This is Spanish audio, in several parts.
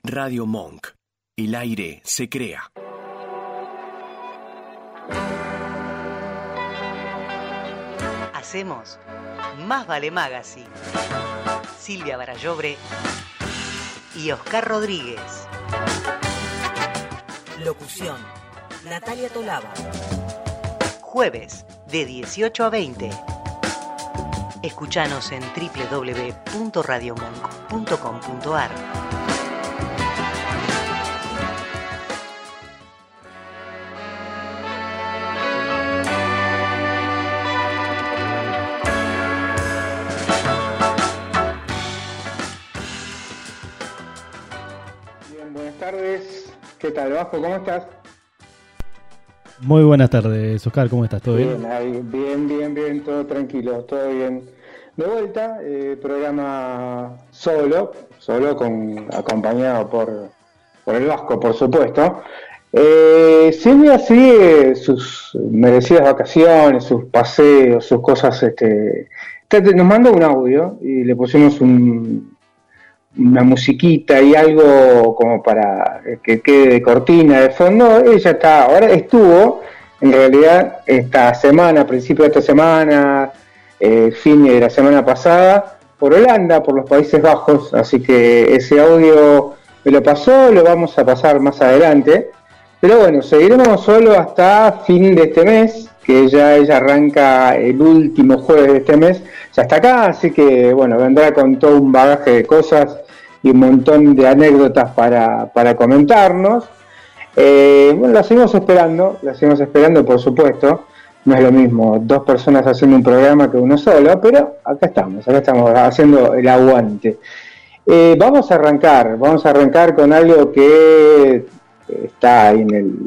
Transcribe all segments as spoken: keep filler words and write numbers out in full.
Radio Monk. El aire se crea. Hacemos Más Vale Magazine. Silvia Barallobre y Oscar Rodríguez. Locución: Natalia Tolaba. Jueves de dieciocho a veinte. Escuchanos en doble u doble u doble u punto radio monk punto com punto a r. Bien, buenas tardes. ¿Qué tal, Bajo? ¿Cómo estás? Muy buenas tardes, Oscar, ¿cómo estás? ¿Todo bien? Bien, ahí, bien, bien, bien, todo tranquilo, todo bien. De vuelta, eh, programa solo, solo con acompañado por, por el Vasco, por supuesto. Eh, Silvia sigue sus merecidas vacaciones, sus paseos, sus cosas. Este, nos mandó un audio y le pusimos un, una musiquita y algo como para que quede de cortina de fondo. Ella está, ahora estuvo, en realidad, esta semana, principio de esta semana, eh, fin de la semana pasada, por Holanda, por los Países Bajos, así que ese audio me lo pasó, lo vamos a pasar más adelante, pero bueno, seguiremos solo hasta fin de este mes, que ya ella arranca el último jueves de este mes, ya está acá, así que bueno, vendrá con todo un bagaje de cosas y un montón de anécdotas para, para comentarnos. Eh, bueno, la seguimos esperando, la seguimos esperando, por supuesto. No es lo mismo dos personas haciendo un programa que uno solo, pero acá estamos, acá estamos haciendo el aguante. Eh, vamos a arrancar, vamos a arrancar con algo que está ahí en el,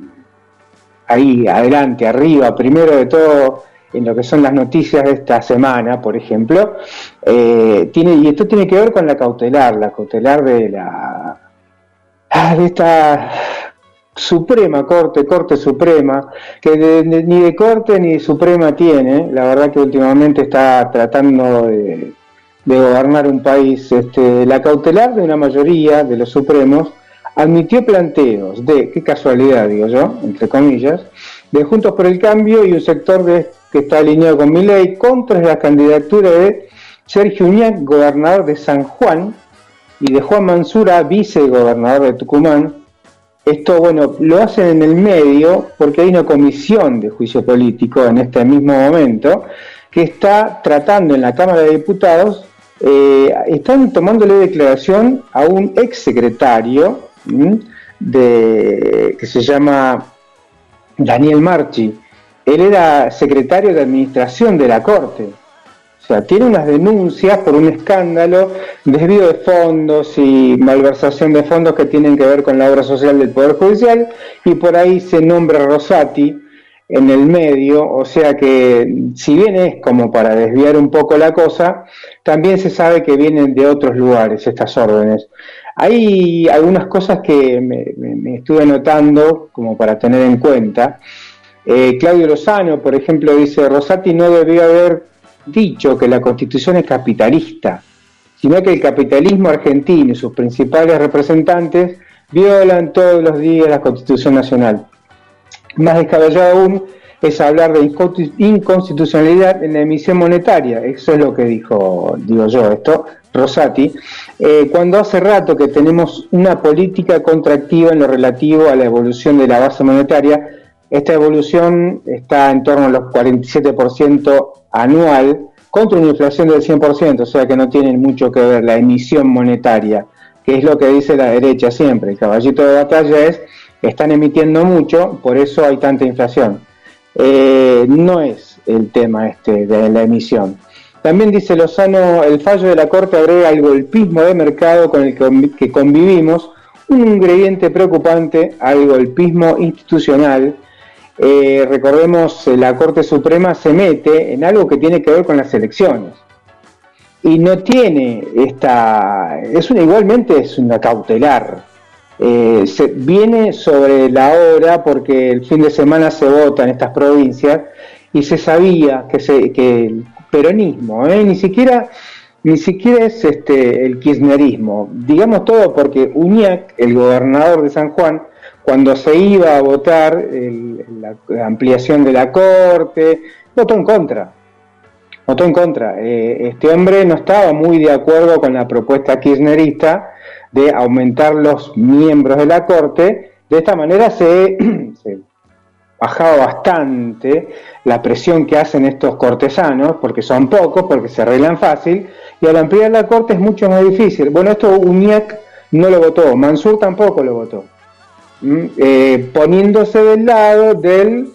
ahí adelante, arriba, primero de todo, en lo que son las noticias de esta semana, por ejemplo. Eh, tiene, y esto tiene que ver con la cautelar, la cautelar de la de esta Suprema Corte, Corte Suprema, que de, de, ni de Corte ni de Suprema tiene. La verdad que últimamente está tratando de, de gobernar un país. Este, la cautelar de una mayoría de los Supremos admitió planteos de, qué casualidad digo yo, entre comillas, de Juntos por el Cambio y un sector de, que está alineado con Milei contra la candidatura de Sergio Uñac, gobernador de San Juan, y de Juan Mansura, vicegobernador de Tucumán. Esto, bueno, lo hacen en el medio porque hay una comisión de juicio político en este mismo momento que está tratando en la Cámara de Diputados, eh, están tomándole declaración a un exsecretario de, que se llama Daniel Marchi. Él era secretario de Administración de la Corte. O sea, tiene unas denuncias por un escándalo, desvío de fondos y malversación de fondos que tienen que ver con la obra social del Poder Judicial, y por ahí se nombra Rosati en el medio, o sea que si bien es como para desviar un poco la cosa, también se sabe que vienen de otros lugares estas órdenes. Hay algunas cosas que me, me, me estuve anotando como para tener en cuenta. Eh, Claudio Lozano, por ejemplo, dice: Rosati no debió haber dicho que la Constitución es capitalista, sino que el capitalismo argentino y sus principales representantes violan todos los días la Constitución Nacional. Más descabellado aún es hablar de inconstitucionalidad en la emisión monetaria. Eso es lo que dijo, digo yo, esto, Rosati, eh, cuando hace rato que tenemos una política contractiva en lo relativo a la evolución de la base monetaria. Esta evolución está en torno a los cuarenta y siete por ciento anual contra una inflación del cien por ciento, o sea que no tiene mucho que ver la emisión monetaria, que es lo que dice la derecha siempre. El caballito de batalla es: están emitiendo mucho, por eso hay tanta inflación. Eh, no es el tema este de la emisión. También dice Lozano: el fallo de la Corte agrega el golpismo de mercado con el que convivimos, un ingrediente preocupante al golpismo institucional. Eh, recordemos, la Corte Suprema se mete en algo que tiene que ver con las elecciones y no tiene esta, es una, igualmente es una cautelar, eh, se viene sobre la hora porque el fin de semana se vota en estas provincias y se sabía que, se, que el peronismo, eh, ni siquiera ni siquiera es este el kirchnerismo, digamos todo porque Uñac, el gobernador de San Juan, cuando se iba a votar el, la, la ampliación de la Corte, votó en contra. Votó en contra. Eh, este hombre no estaba muy de acuerdo con la propuesta kirchnerista de aumentar los miembros de la Corte. De esta manera se, se bajaba bastante la presión que hacen estos cortesanos, porque son pocos, porque se arreglan fácil, y al ampliar la Corte es mucho más difícil. Bueno, esto Uñac no lo votó, Mansur tampoco lo votó, ¿Mm? eh, poniéndose del lado del,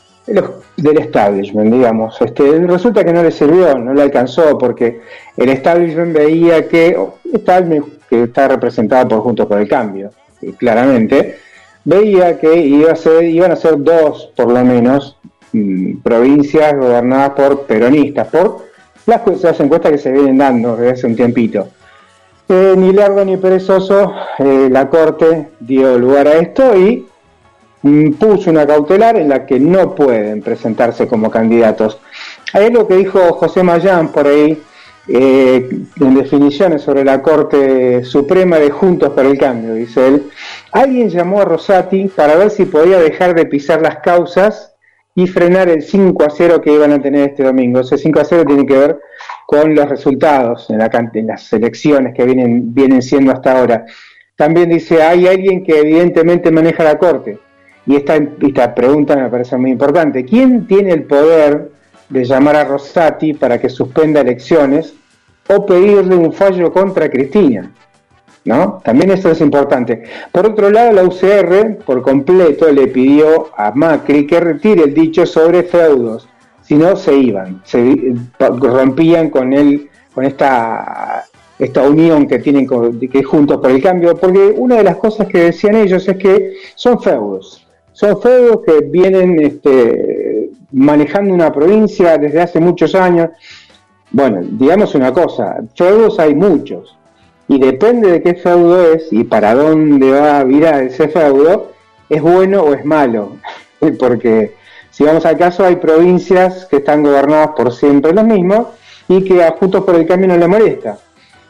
del establishment, digamos. Este, resulta que no le sirvió, no le alcanzó, porque el establishment veía que, establishment que está representado por Juntos por el Cambio, claramente, veía que iba a ser, iban a ser dos, por lo menos, mmm, provincias gobernadas por peronistas, por las, las encuestas que se vienen dando desde hace un tiempito. Eh, ni lerdo ni perezoso, eh, la Corte dio lugar a esto y mmm, puso una cautelar en la que no pueden presentarse como candidatos. Hay algo que dijo José Mayán por ahí, eh, en definiciones sobre la Corte Suprema de Juntos por el Cambio, dice él. Alguien llamó a Rosati para ver si podía dejar de pisar las causas y frenar el cinco a cero que iban a tener este domingo. Ese cinco a cero tiene que ver con los resultados en, la, en las elecciones que vienen, vienen siendo hasta ahora. También dice, hay alguien que evidentemente maneja la Corte. Y esta, esta pregunta me parece muy importante. ¿Quién tiene el poder de llamar a Rosati para que suspenda elecciones o pedirle un fallo contra Cristina? ¿No? También eso es importante. Por otro lado, la U C R por completo le pidió a Macri que retire el dicho sobre feudos, si no se iban, se rompían con él, con esta, esta unión que tienen con, que Juntos por el Cambio, porque una de las cosas que decían ellos es que son feudos, son feudos que vienen este, manejando una provincia desde hace muchos años. Bueno, digamos una cosa, feudos hay muchos. Y depende de qué feudo es y para dónde va a virar ese feudo, es bueno o es malo. Porque si vamos al caso, hay provincias que están gobernadas por siempre los mismos y que a Juntos por el Cambio no le molesta.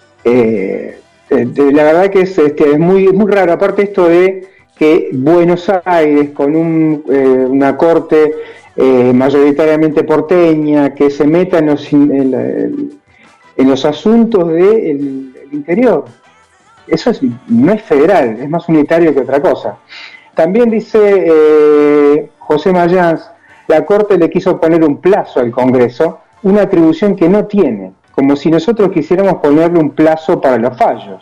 Eh, la verdad que es, este, es muy, muy raro, aparte esto de que Buenos Aires, con un, eh, una corte eh, mayoritariamente porteña, que se meta en los, en la, en los asuntos del interior. Eso es, no es federal, es más unitario que otra cosa. También dice eh, José Mayans, la Corte le quiso poner un plazo al Congreso, una atribución que no tiene, como si nosotros quisiéramos ponerle un plazo para los fallos.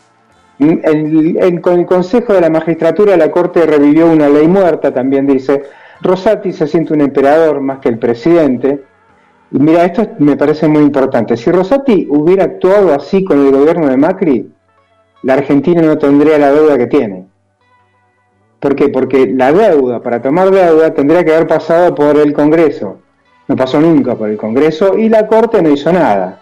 El, el, con el Consejo de la Magistratura la Corte revivió una ley muerta, también dice. Rosati se siente un emperador más que el presidente. Y mira, esto me parece muy importante. Si Rosati hubiera actuado así con el gobierno de Macri, la Argentina no tendría la deuda que tiene. ¿Por qué? Porque la deuda, para tomar deuda, tendría que haber pasado por el Congreso. No pasó nunca por el Congreso y la Corte no hizo nada.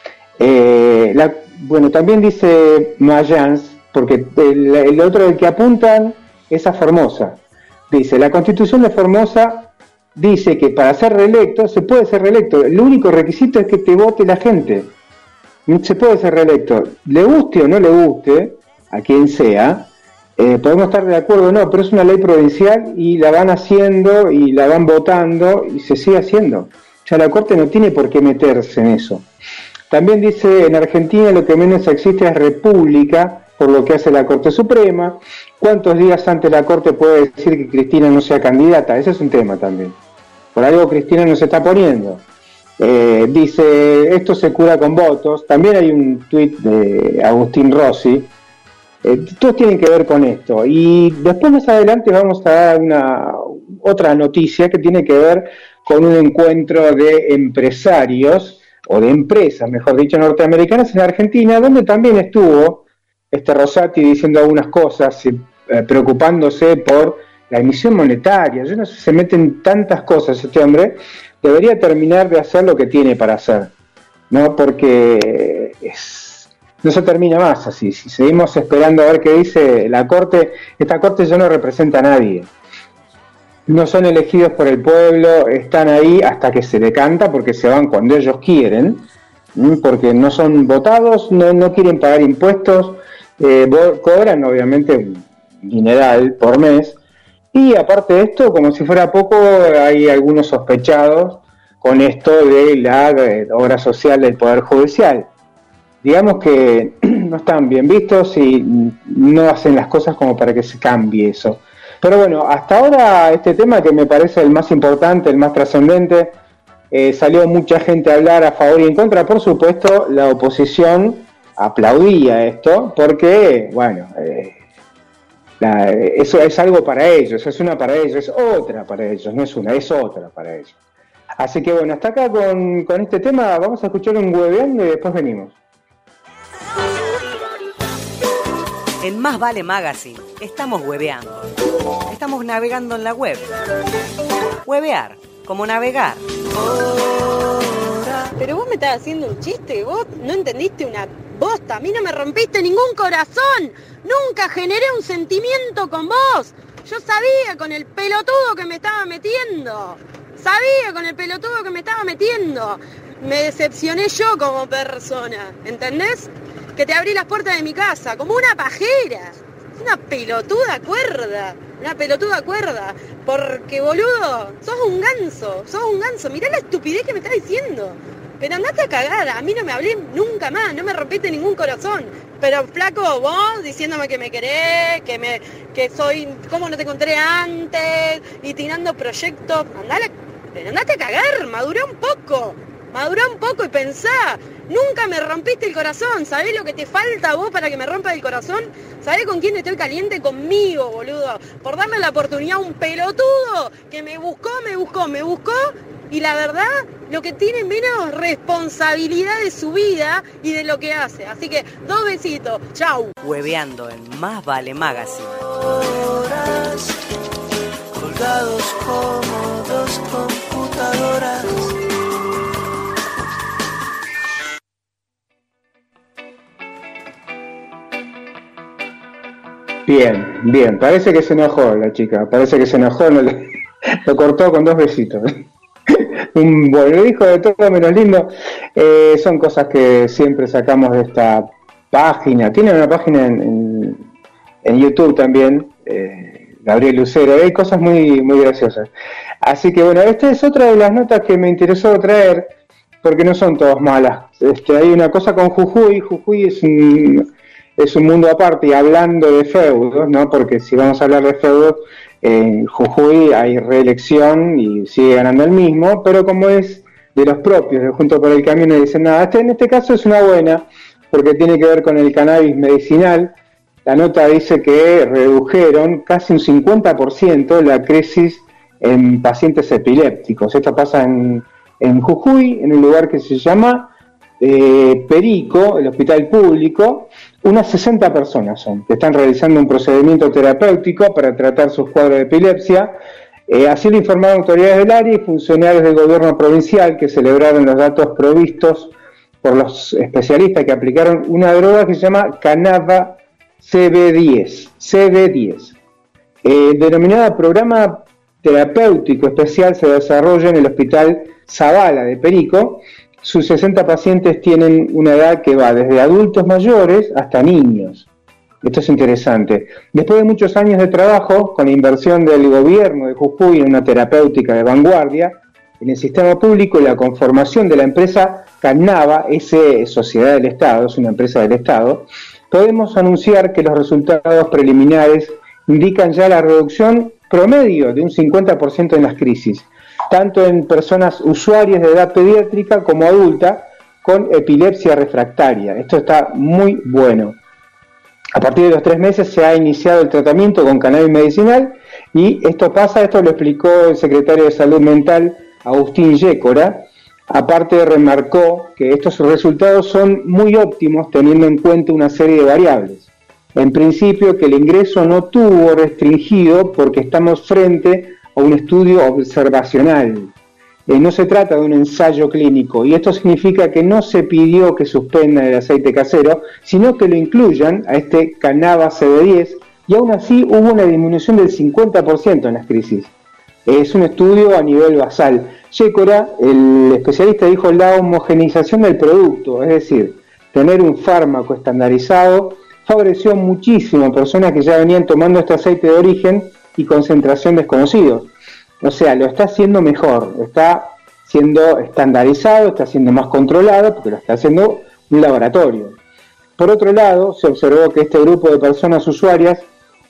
Eh, la, bueno, también dice Mayans, porque el, el otro del que apuntan es a Formosa. Dice, la Constitución de Formosa dice que para ser reelecto, se puede ser reelecto, el único requisito es que te vote la gente. Se puede ser reelecto, le guste o no le guste, a quien sea, eh, podemos estar de acuerdo o no, pero es una ley provincial y la van haciendo y la van votando y se sigue haciendo. Ya la Corte no tiene por qué meterse en eso. También dice, en Argentina lo que menos existe es república, por lo que hace la Corte Suprema. ¿Cuántos días antes la Corte puede decir que Cristina no sea candidata? Ese es un tema también. Por algo Cristina no se está poniendo. Eh, dice, esto se cura con votos. También hay un tuit de Agustín Rossi. Eh, todos tienen que ver con esto. Y después más adelante vamos a dar una otra noticia que tiene que ver con un encuentro de empresarios, o de empresas, mejor dicho, norteamericanas en Argentina, donde también estuvo este Rosati diciendo algunas cosas, eh, preocupándose por la emisión monetaria. Yo no sé, se meten tantas cosas este hombre, debería terminar de hacer lo que tiene para hacer, ¿no? Porque es, no se termina más así. Si seguimos esperando a ver qué dice la Corte, esta Corte ya no representa a nadie. No son elegidos por el pueblo, están ahí hasta que se decanta, porque se van cuando ellos quieren. porque no son votados, no, no quieren pagar impuestos, eh, cobran obviamente un dineral por mes, y aparte de esto, como si fuera poco, hay algunos sospechados con esto de la obra social del Poder Judicial. Digamos que no están bien vistos y no hacen las cosas como para que se cambie eso. Pero bueno, hasta ahora este tema, que me parece el más importante, el más trascendente, eh, salió mucha gente a hablar a favor y en contra. Por supuesto, la oposición aplaudía esto porque, bueno, eh, la, eso es algo para ellos, es una para ellos, es otra para ellos, no es una, es otra para ellos. Así que bueno, hasta acá con, con este tema. Vamos a escuchar un hueveando y después venimos. En Más Vale Magazine estamos hueveando. Estamos navegando en la web. Huevear, como navegar. Pero vos me estás haciendo un chiste, vos no entendiste una bosta. A mí no me rompiste ningún corazón. Nunca generé un sentimiento con vos. Yo sabía con el pelotudo que me estaba metiendo. Sabía con el pelotudo que me estaba metiendo. Me decepcioné yo como persona, ¿entendés? Que te abrí las puertas de mi casa, como una pajera. Una pelotuda cuerda. Una pelotuda cuerda. Porque, boludo, sos un ganso. Sos un ganso. Mirá la estupidez que me estás diciendo. Pero andate a cagar. A mí no me hablé nunca más. No me rompiste ningún corazón. Pero, flaco, vos diciéndome que me querés, que me que soy... ¿Cómo no te encontré antes? Y tirando proyectos. Andale, pero andate a cagar. Madurá un poco. Madurá un poco y pensá. Nunca me rompiste el corazón. ¿Sabés lo que te falta a vos para que me rompa el corazón? ¿Sabés con quién estoy caliente? Conmigo, boludo. Por darme la oportunidad a un pelotudo que me buscó, me buscó, me buscó. Y la verdad, lo que tiene menos responsabilidad de su vida y de lo que hace. Así que, dos besitos. Chau. Hueveando en Más Vale Magazine. Horas, colgados como dos computadoras. Bien, bien, parece que se enojó la chica, parece que se enojó, no le, lo cortó con dos besitos. Un buen hijo de todo menos lindo. Eh, son cosas que siempre sacamos de esta página. Tiene una página en, en, en YouTube también, eh, Gabriel Lucero, hay cosas muy, muy graciosas. Así que bueno, esta es otra de las notas que me interesó traer, porque no son todas malas. Este, hay una cosa con Jujuy. Jujuy es un... es un mundo aparte, y hablando de feudos, ¿no? Porque si vamos a hablar de feudos, en Jujuy hay reelección y sigue ganando el mismo, pero como es de los propios, de Juntos por el Cambio, no dicen nada. Este, en este caso es una buena, porque tiene que ver con el cannabis medicinal. La nota dice que redujeron casi un cincuenta por ciento la crisis en pacientes epilépticos. Esto pasa en, en Jujuy, en un lugar que se llama eh, Perico, el hospital público. Unas sesenta personas son, que están realizando un procedimiento terapéutico para tratar sus cuadros de epilepsia. Eh, así lo informaron autoridades del área y funcionarios del gobierno provincial, que celebraron los datos provistos por los especialistas que aplicaron una droga que se llama Canava C B diez, C B diez. Eh, denominada Programa Terapéutico Especial, se desarrolla en el Hospital Zavala de Perico. Sus sesenta pacientes tienen una edad que va desde adultos mayores hasta niños. Esto es interesante. Después de muchos años de trabajo, con la inversión del gobierno de Jujuy en una terapéutica de vanguardia, en el sistema público y la conformación de la empresa Canava, S Sociedad del Estado, es una empresa del Estado, podemos anunciar que los resultados preliminares indican ya la reducción promedio de un cincuenta por ciento en las crisis, tanto en personas usuarias de edad pediátrica como adulta con epilepsia refractaria. Esto está muy bueno. A partir de los tres meses se ha iniciado el tratamiento con cannabis medicinal y esto pasa, esto lo explicó el secretario de Salud Mental, Agustín Yécora. Aparte remarcó que estos resultados son muy óptimos teniendo en cuenta una serie de variables. En principio, que el ingreso no tuvo restringido porque estamos frente a un estudio observacional. Eh, no se trata de un ensayo clínico y esto significa que no se pidió que suspendan el aceite casero, sino que lo incluyan a este Canava C B diez y aún así hubo una disminución del cincuenta por ciento en las crisis. Es un estudio a nivel basal. Yécora, el especialista, dijo la homogeneización del producto, es decir, tener un fármaco estandarizado favoreció muchísimo a personas que ya venían tomando este aceite de origen y concentración desconocidos. O sea, lo está haciendo mejor, está siendo estandarizado, está siendo más controlado, porque lo está haciendo un laboratorio. Por otro lado, se observó que este grupo de personas usuarias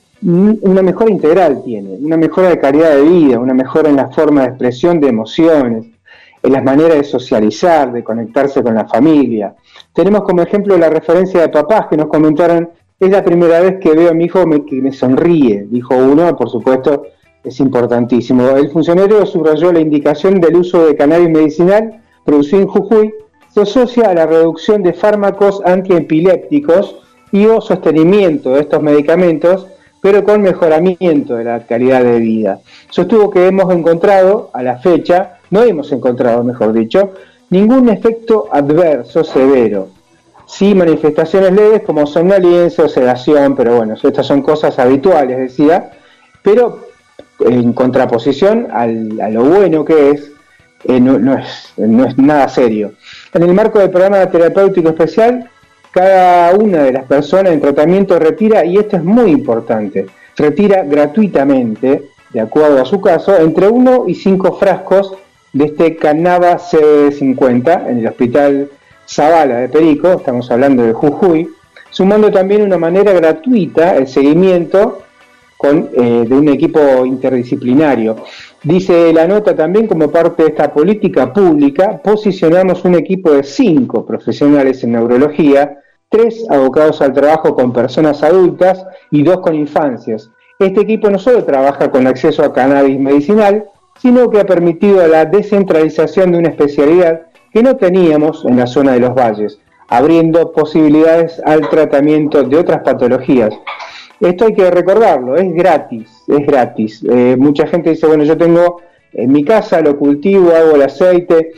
una mejora integral tiene, una mejora de calidad de vida, una mejora en la forma de expresión de emociones, en las maneras de socializar, de conectarse con la familia. Tenemos como ejemplo la referencia de papás que nos comentaron: es la primera vez que veo a mi hijo me, que me sonríe, dijo uno. Por supuesto, es importantísimo. El funcionario subrayó la indicación del uso de cannabis medicinal producido en Jujuy se asocia a la reducción de fármacos antiepilépticos y o sostenimiento de estos medicamentos, pero con mejoramiento de la calidad de vida. Sostuvo que hemos encontrado, a la fecha, no hemos encontrado, mejor dicho, ningún efecto adverso severo. Sí, manifestaciones leves como somnolencia o sedación, pero bueno, estas son cosas habituales, decía, pero en contraposición al, a lo bueno que es, eh, no, no es, no es nada serio. En el marco del programa terapéutico especial, cada una de las personas en tratamiento retira, y esto es muy importante, retira gratuitamente, de acuerdo a su caso, entre uno y cinco frascos de este Cannaba C B D cincuenta en el Hospital Zavala de Perico, estamos hablando de Jujuy, sumando también de una manera gratuita el seguimiento con, eh, de un equipo interdisciplinario. Dice la nota también, como parte de esta política pública, posicionamos un equipo de cinco profesionales en neurología, tres abocados al trabajo con personas adultas y dos con infancias. Este equipo no solo trabaja con acceso a cannabis medicinal, sino que ha permitido la descentralización de una especialidad que no teníamos en la zona de los valles, abriendo posibilidades al tratamiento de otras patologías. Esto hay que recordarlo, es gratis, es gratis. Eh, mucha gente dice, bueno, yo tengo en mi casa, lo cultivo, hago el aceite,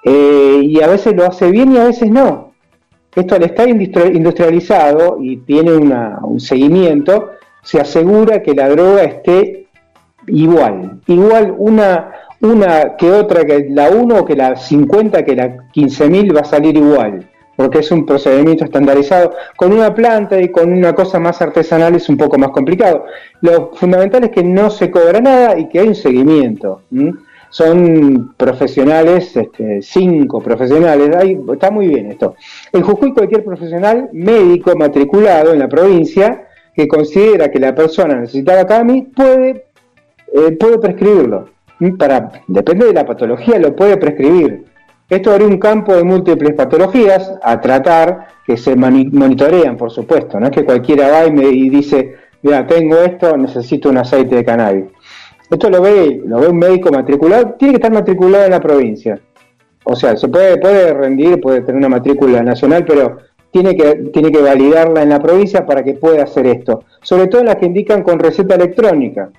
eh, y a veces lo hace bien y a veces no. Esto al estar industrializado y tiene una, un seguimiento, se asegura que la droga esté igual, igual una, una que otra, que la uno o que la cincuenta, que la quince mil va a salir igual, porque es un procedimiento estandarizado. Con una planta y con una cosa más artesanal es un poco más complicado. Lo fundamental es que no se cobra nada y que hay un seguimiento. ¿Mm? Son profesionales, este, cinco profesionales, ahí está muy bien esto. En Jujuy, cualquier profesional médico matriculado en la provincia que considera que la persona necesitaba cannabis puede, eh, puede prescribirlo. Para, depende de la patología, lo puede prescribir. Esto abre un campo de múltiples patologías a tratar, que se monitorean, por supuesto. No es que cualquiera va y, me, y dice, mira, tengo esto, necesito un aceite de cannabis. Esto lo ve, lo ve un médico matriculado, tiene que estar matriculado en la provincia. O sea, se puede, puede rendir, puede tener una matrícula nacional, pero tiene que, tiene que validarla en la provincia para que pueda hacer esto. Sobre todo las que indican con receta electrónica.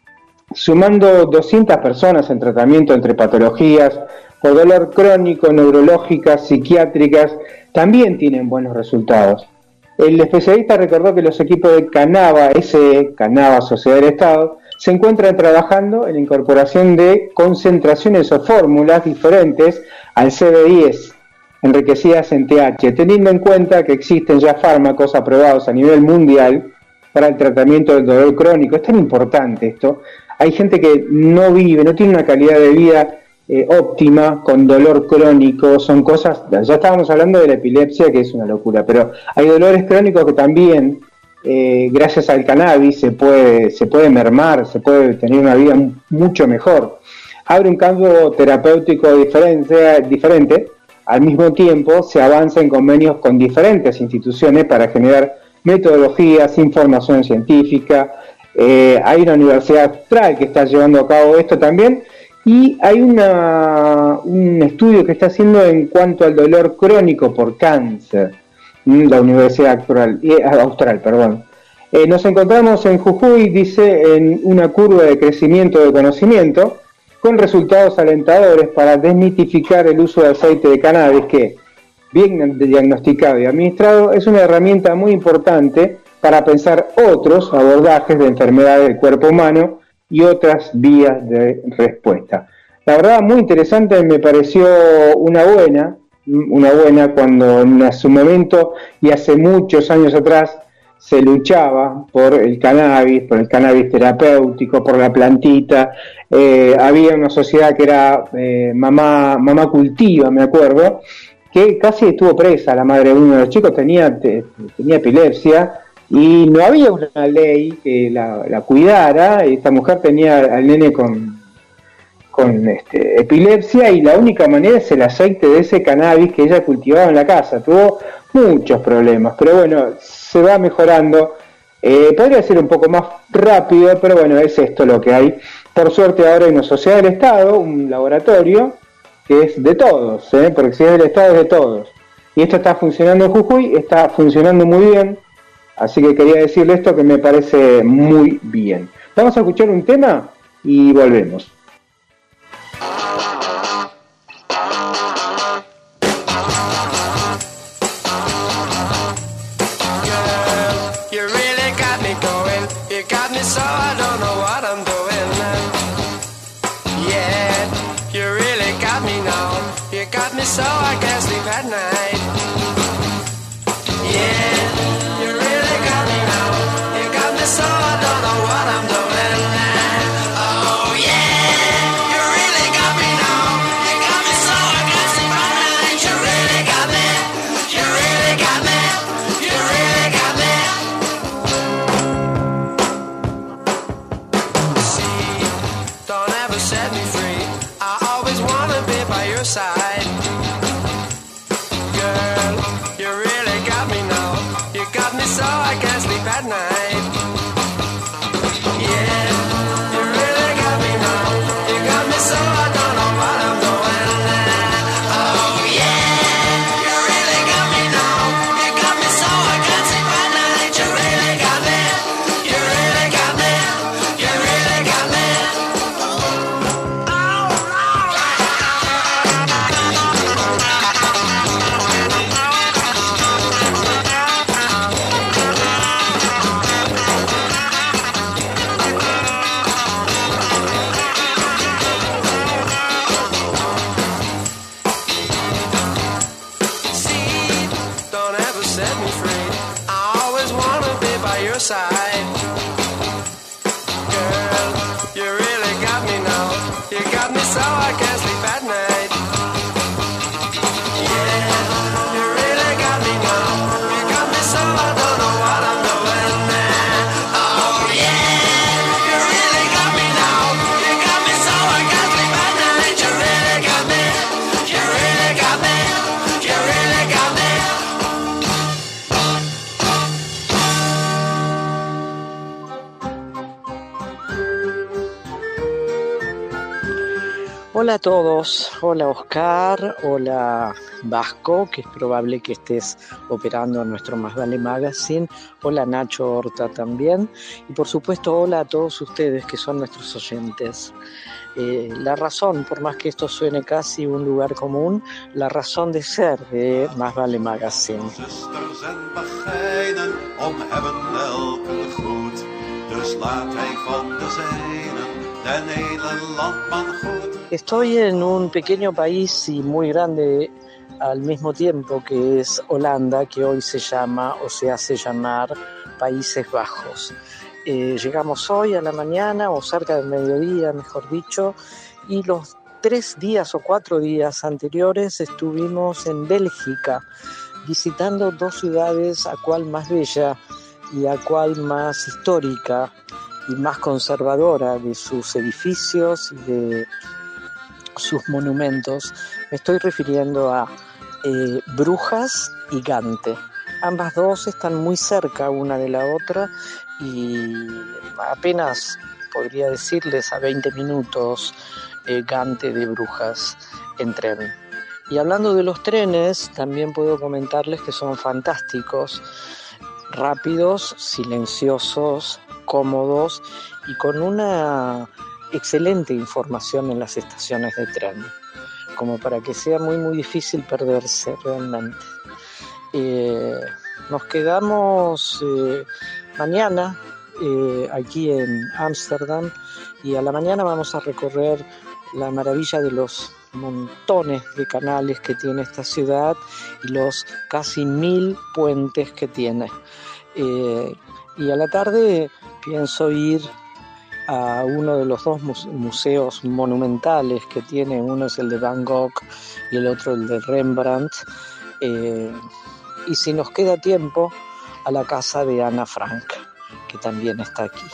Sumando doscientas personas en tratamiento entre patologías por dolor crónico, neurológicas, psiquiátricas, también tienen buenos resultados. El especialista recordó que los equipos de Cannaba S E, Cannaba Sociedad del Estado, se encuentran trabajando en la incorporación de concentraciones o fórmulas diferentes al C B diez, enriquecidas en T H, teniendo en cuenta que existen ya fármacos aprobados a nivel mundial para el tratamiento del dolor crónico. Es tan importante esto. Hay gente que no vive, no tiene una calidad de vida eh, óptima con dolor crónico, son cosas, ya estábamos hablando de la epilepsia, que es una locura, pero hay dolores crónicos que también, eh, gracias al cannabis, se puede, se puede mermar, se puede tener una vida mucho mejor. Abre un campo terapéutico diferente, diferente, al mismo tiempo se avanza en convenios con diferentes instituciones para generar metodologías, información científica. Eh, hay una universidad austral que está llevando a cabo esto también, y hay una, un estudio que está haciendo en cuanto al dolor crónico por cáncer, la Universidad Austral, eh, austral perdón. Eh, nos encontramos en Jujuy, dice, en una curva de crecimiento de conocimiento, con resultados alentadores para desmitificar el uso de aceite de cannabis, que, bien diagnosticado y administrado, es una herramienta muy importante para pensar otros abordajes de enfermedades del cuerpo humano y otras vías de respuesta. La verdad, muy interesante, me pareció una buena, una buena cuando en su momento y hace muchos años atrás se luchaba por el cannabis, por el cannabis terapéutico, por la plantita. Eh, había una sociedad que era eh, mamá, mamá cultiva, me acuerdo, que casi estuvo presa la madre de uno de los chicos, tenía, te, tenía epilepsia, y no había una ley que la, la cuidara. Esta mujer tenía al nene con, con este, epilepsia, y la única manera es el aceite de ese cannabis que ella cultivaba en la casa. Tuvo muchos problemas, pero bueno, se va mejorando. Eh, podría ser un poco más rápido, pero bueno, es esto lo que hay. Por suerte ahora hay una sociedad del Estado, un laboratorio que es de todos, ¿eh? Porque si es del Estado es de todos. Y esto está funcionando en Jujuy, está funcionando muy bien, así que quería decirle esto que me parece muy bien. Vamos a escuchar un tema y volvemos. So I can't sleep at night. Yeah, you really got me now. You got me so I don't know what I'm doing. Oh yeah, you really got me now. You got me so I can't sleep at night. You really got me. You really got me. You really got me. See, don't ever set me free. I always wanna be by your side. So I can't sleep at night. Yeah, you really got me now. You got me so I don't know what I'm doing. Oh yeah, you really got me now. You got me so I can't sleep at night. You really got me. You really got me. You really got me. Side. Girl, you really got me now. You got me so I can't sleep at night. Yeah, you really got me now. You got me so I don't know what I'm doing. Oh yeah, you really got me now. You got me so I can't sleep at night. You really got me. You really got me. You really got me. Hola a todos, hola Oscar, hola Vasco, que es probable que estés operando en nuestro Más Vale Magazine, hola Nacho Horta también, y por supuesto hola a todos ustedes que son nuestros oyentes. Eh, la razón, por más que esto suene casi un lugar común, la razón de ser de Más Vale Magazine. Estoy en un pequeño país y muy grande al mismo tiempo, que es Holanda, que hoy se llama o se hace llamar Países Bajos. Eh, llegamos hoy a la mañana o cerca del mediodía, mejor dicho, y los tres días o cuatro días anteriores estuvimos en Bélgica visitando dos ciudades, a cual más bella y a cual más histórica y más conservadora de sus edificios y de sus monumentos. Me estoy refiriendo a eh, Brujas y Gante. Ambas dos están muy cerca una de la otra y apenas podría decirles a veinte minutos eh, Gante de Brujas en tren. Y hablando de los trenes, también puedo comentarles que son fantásticos, rápidos, silenciosos, cómodos y con una excelente información en las estaciones de tren, como para que sea muy muy difícil perderse realmente. Eh, nos quedamos eh, mañana eh, aquí en Ámsterdam, y a la mañana vamos a recorrer la maravilla de los montones de canales que tiene esta ciudad y los casi mil puentes que tiene. Eh, y a la tarde pienso ir a uno de los dos museos monumentales que tiene, uno es el de Van Gogh y el otro el de Rembrandt, eh, y si nos queda tiempo, a la casa de Ana Frank, que también está aquí.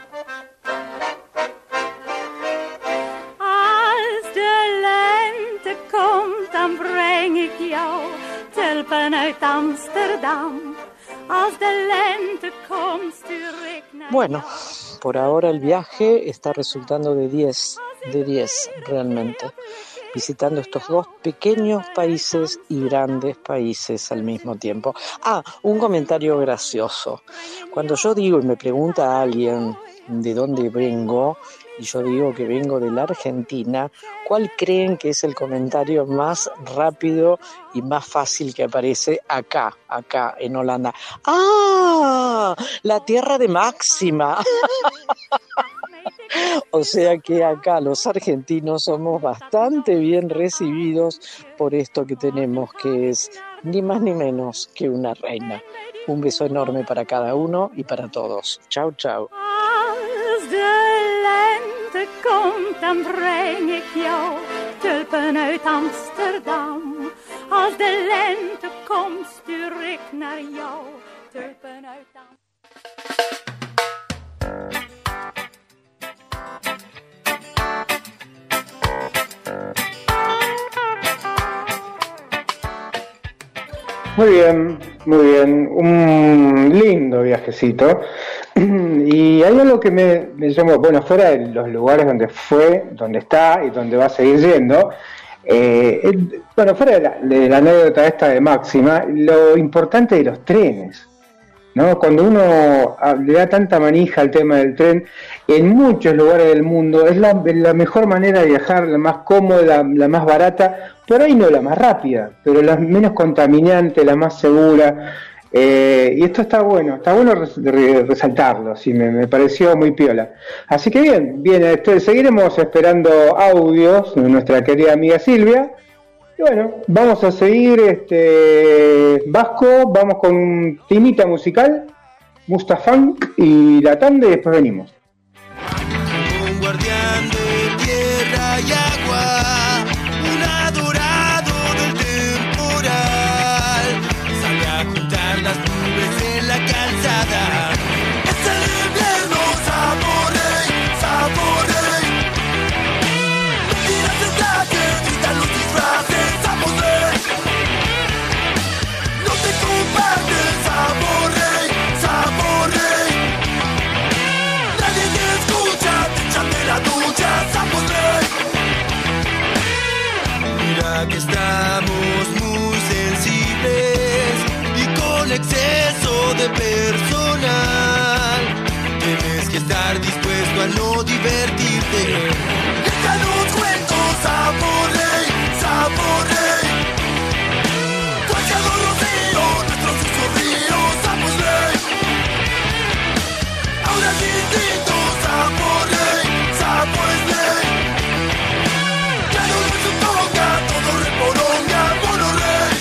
Als de lente komt, dan breng ik jou tulpen uit Amsterdam. Als de lente komt, stuur ik naar Bueno, por ahora el viaje está resultando de diez, de diez realmente, visitando estos dos pequeños países y grandes países al mismo tiempo. Ah, un comentario gracioso. Cuando yo digo y me pregunta a alguien de dónde vengo, y yo digo que vengo de la Argentina, ¿cuál creen que es el comentario más rápido y más fácil que aparece acá, acá en Holanda? ¡Ah! La tierra de Máxima. O sea que acá los argentinos somos bastante bien recibidos por esto que tenemos, que es ni más ni menos que una reina. Un beso enorme para cada uno y para todos. Chau, chau. Als de lente komt, dan breng ik jou tulpen uit Amsterdam. Als de lente komt, stuur ik naar jou tulpen uit Amsterdam. Muy bien, muy bien, un lindo viajecito. Y hay algo que me, me llamó, bueno, fuera de los lugares donde fue, donde está y donde va a seguir yendo, eh, el, bueno, fuera de la, de la anécdota esta de Máxima, lo importante de los trenes, ¿no? Cuando uno le da tanta manija al tema del tren, en muchos lugares del mundo es la, la mejor manera de viajar, la más cómoda, la, la más barata, por ahí no la más rápida, pero la menos contaminante, la más segura. Eh, y esto está bueno, está bueno res, re, resaltarlo, sí, me, me pareció muy piola. Así que bien, bien, este, seguiremos esperando audios de nuestra querida amiga Silvia. Y bueno, vamos a seguir, este Vasco, vamos con un timita musical, Mustafunk y la tanda, y después venimos. Un guardián de tierra y agua, un adorado del temporal, sale a juntar las nubes en la calzada. Es el invierno, Saborey, Saborey. Los gigantes trajes, gritan los disfraces, Saborey. No te compartes, Saborey, Saborey. Nadie te escucha, te echan de la ducha, Saborey. Mira que estamos muy sensibles y con exceso de personal. Tienes que estar dispuesto a no divertirte. Déjanos cuentos, Saborey, Saborey. Fuerza Rocío, nuestros susurríos, Saborey. Ahora es distinto, Saborey, Saborey. Ya no nos toca, todo reporonga, monorrey.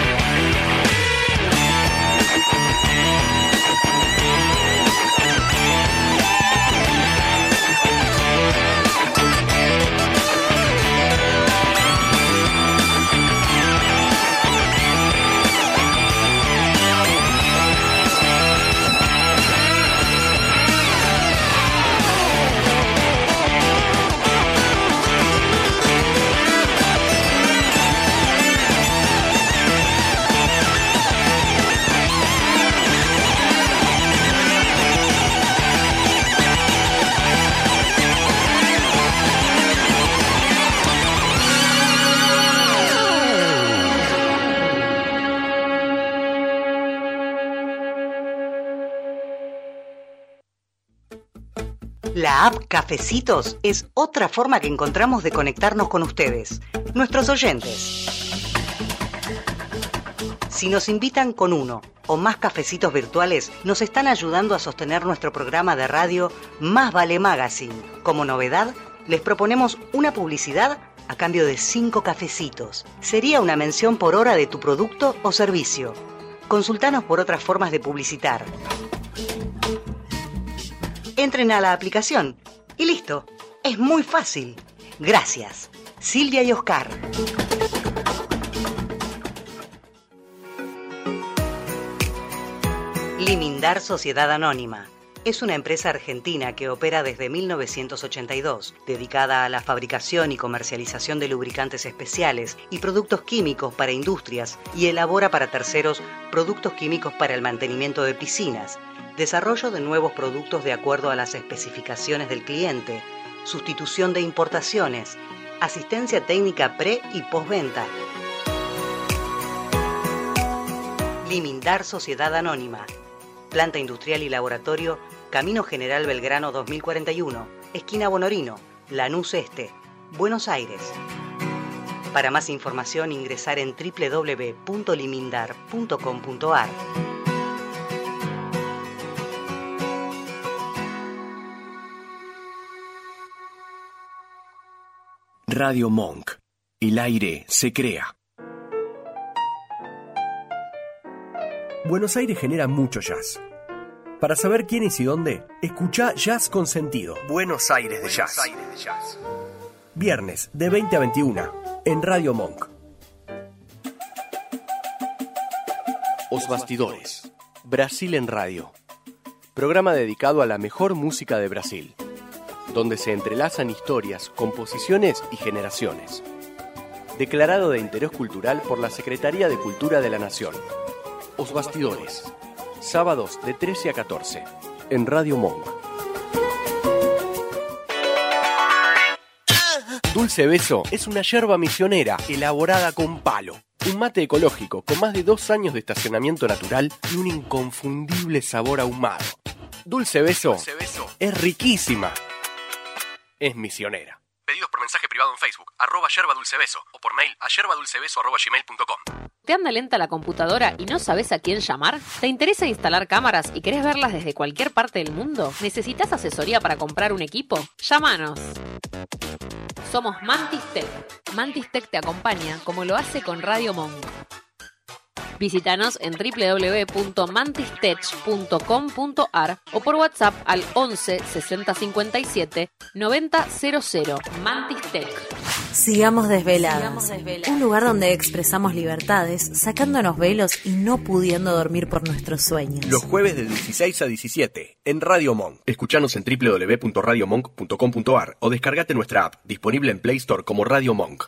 La app Cafecitos es otra forma que encontramos de conectarnos con ustedes, nuestros oyentes. Si nos invitan con uno o más cafecitos virtuales, nos están ayudando a sostener nuestro programa de radio Más Vale Magazine. Como novedad, les proponemos una publicidad a cambio de cinco cafecitos. Sería una mención por hora de tu producto o servicio. Consultanos por otras formas de publicitar. Entren a la aplicación y listo. Es muy fácil. Gracias. Silvia y Oscar. Limindar Sociedad Anónima. Es una empresa argentina que opera desde mil novecientos ochenta y dos, dedicada a la fabricación y comercialización de lubricantes especiales y productos químicos para industrias, y elabora para terceros productos químicos para el mantenimiento de piscinas, desarrollo de nuevos productos de acuerdo a las especificaciones del cliente, sustitución de importaciones, asistencia técnica pre y postventa. Limindar Sociedad Anónima. Planta industrial y laboratorio, Camino General Belgrano dos mil cuarenta y uno, esquina Bonorino, Lanús Este, Buenos Aires. Para más información ingresar en doble u doble u doble u punto limindar punto com punto a r. Radio Monk. El aire se crea. Buenos Aires genera mucho jazz. Para saber quién es y dónde, escuchá Jazz con Sentido. Buenos Aires de Jazz. Viernes de veinte a veintiuna en Radio Monk. Os Bastidores. Brasil en Radio. Programa dedicado a la mejor música de Brasil, donde se entrelazan historias, composiciones y generaciones. Declarado de interés cultural por la Secretaría de Cultura de la Nación. Os Bastidores. Sábados de trece a catorce en Radio Monk. Dulce Beso es una yerba misionera elaborada con palo. Un mate ecológico con más de dos años de estacionamiento natural y un inconfundible sabor ahumado. Dulce Beso, Dulce Beso es riquísima. Es misionera. Pedidos por mensaje privado en Facebook, arroba yerbadulcebeso, o por mail a yerbadulcebeso arroba gmail punto com. ¿Te anda lenta la computadora y no sabes a quién llamar? ¿Te interesa instalar cámaras y querés verlas desde cualquier parte del mundo? ¿Necesitas asesoría para comprar un equipo? ¡Llámanos! Somos Mantis Tech. Mantis Tech te acompaña como lo hace con Radio Monk. Visítanos en doble u doble u doble u punto mantistech punto com punto a r o por WhatsApp al once sesenta cincuenta y siete noventa cero cero. Mantis Tech. Sigamos desveladas. Sigamos desveladas. Un lugar donde expresamos libertades, sacándonos velos y no pudiendo dormir por nuestros sueños. Los jueves de dieciséis a diecisiete en Radio Monk. Escuchanos en doble u doble u doble u punto radio monk punto com punto a r o descargate nuestra app, disponible en Play Store como Radio Monk.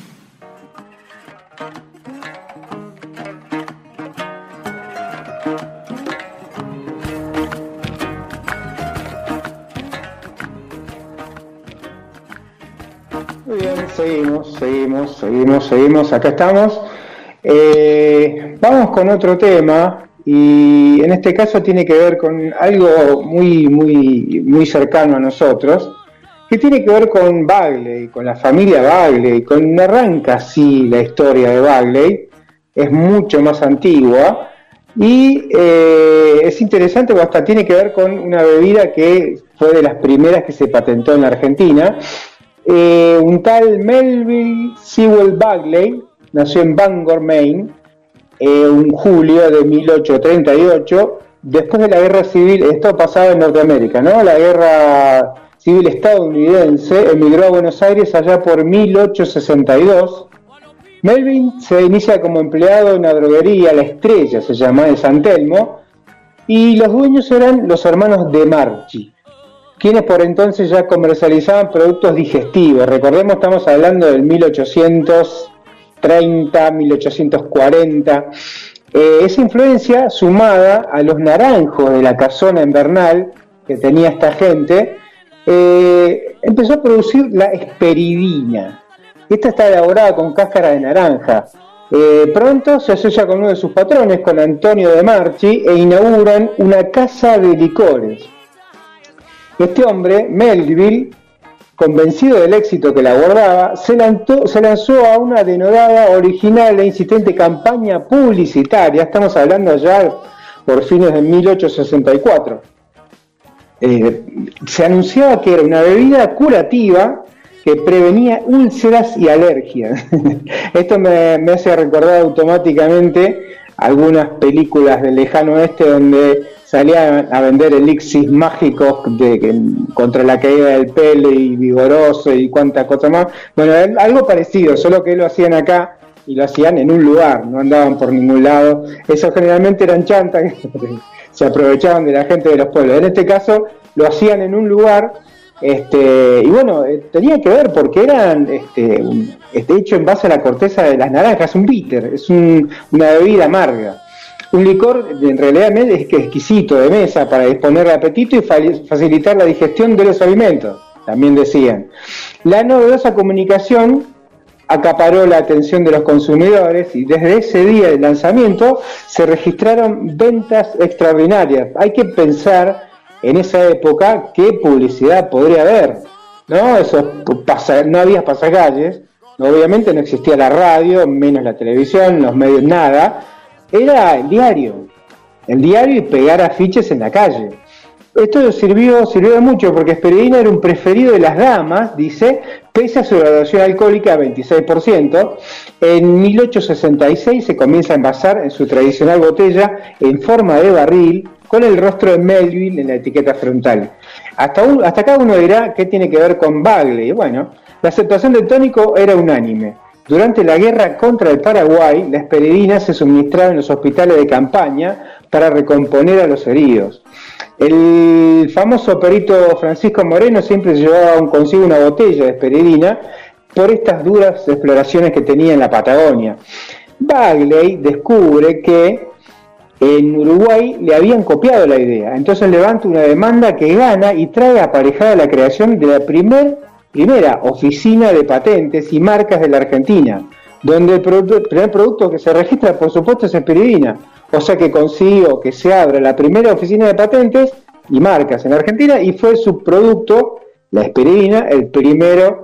Muy bien, seguimos, seguimos, seguimos, seguimos, acá estamos. Eh, vamos con otro tema, y en este caso tiene que ver con algo muy, muy, muy cercano a nosotros, que tiene que ver con Bagley, con la familia Bagley, con arranca así la historia de Bagley, es mucho más antigua, y eh, es interesante porque hasta tiene que ver con una bebida que fue de las primeras que se patentó en la Argentina. Eh, un tal Melville Sewell Bagley nació en Bangor, Maine, eh, un julio de mil ochocientos treinta y ocho, después de la guerra civil. Esto pasaba en Norteamérica, ¿no? La guerra civil estadounidense. Emigró a Buenos Aires allá por mil ochocientos sesenta y dos. Melville se inicia como empleado en una droguería, La Estrella se llama, de San Telmo, y los dueños eran los hermanos De Marchi, quienes por entonces ya comercializaban productos digestivos. Recordemos, estamos hablando del mil ochocientos treinta, mil ochocientos cuarenta. Eh, esa influencia, sumada a los naranjos de la casona invernal que tenía esta gente, eh, empezó a producir la esperidina. Esta está elaborada con cáscara de naranja. Eh, pronto se asocia con uno de sus patrones, con Antonio De Marchi, e inauguran una casa de licores. Este hombre, Melville, convencido del éxito que la guardaba, se lanzó, se lanzó a una denodada, original e insistente campaña publicitaria. Estamos hablando ya por fines de mil ochocientos sesenta y cuatro. Eh, se anunciaba que era una bebida curativa que prevenía úlceras y alergias. Esto me, me hace recordar automáticamente algunas películas del lejano oeste donde salían a vender elixir mágicos de, de, contra la caída del pelo y vigoroso y cuántas cosas más. Bueno, algo parecido, solo que lo hacían acá y lo hacían en un lugar, no andaban por ningún lado. Esos generalmente eran chantas que se aprovechaban de la gente de los pueblos. En este caso lo hacían en un lugar, este, y bueno, eh, tenía que ver porque eran este, un, este, hecho en base a la corteza de las naranjas, un bitter, es un, una bebida amarga. Un licor en realidad es que exquisito de mesa para disponer de apetito y facilitar la digestión de los alimentos, también decían. La novedosa comunicación acaparó la atención de los consumidores y desde ese día del lanzamiento se registraron ventas extraordinarias. Hay que pensar en esa época qué publicidad podría haber, ¿no? Esos pasa, no había pasacalles, obviamente no existía la radio, menos la televisión, los medios, nada. Era el diario, el diario y pegar afiches en la calle. Esto sirvió, sirvió de mucho porque Esperidina era un preferido de las damas, dice, pese a su graduación alcohólica de veintiséis por ciento. En mil ochocientos sesenta y seis se comienza a envasar en su tradicional botella en forma de barril con el rostro de Melville en la etiqueta frontal. Hasta, un, hasta acá uno dirá qué tiene que ver con Bagley. Bueno, la aceptación del tónico era unánime. Durante la guerra contra el Paraguay, la Esperidina se suministraba en los hospitales de campaña para recomponer a los heridos. El famoso perito Francisco Moreno siempre llevaba consigo una botella de Esperidina por estas duras exploraciones que tenía en la Patagonia. Bagley descubre que en Uruguay le habían copiado la idea, entonces levanta una demanda que gana y trae aparejada la creación de la primer, primera oficina de patentes y marcas de la Argentina, donde el, producto, el primer producto que se registra, por supuesto, es Esperidina. O sea que consiguió que se abra la primera oficina de patentes y marcas en la Argentina y fue su producto, la Esperidina, el primero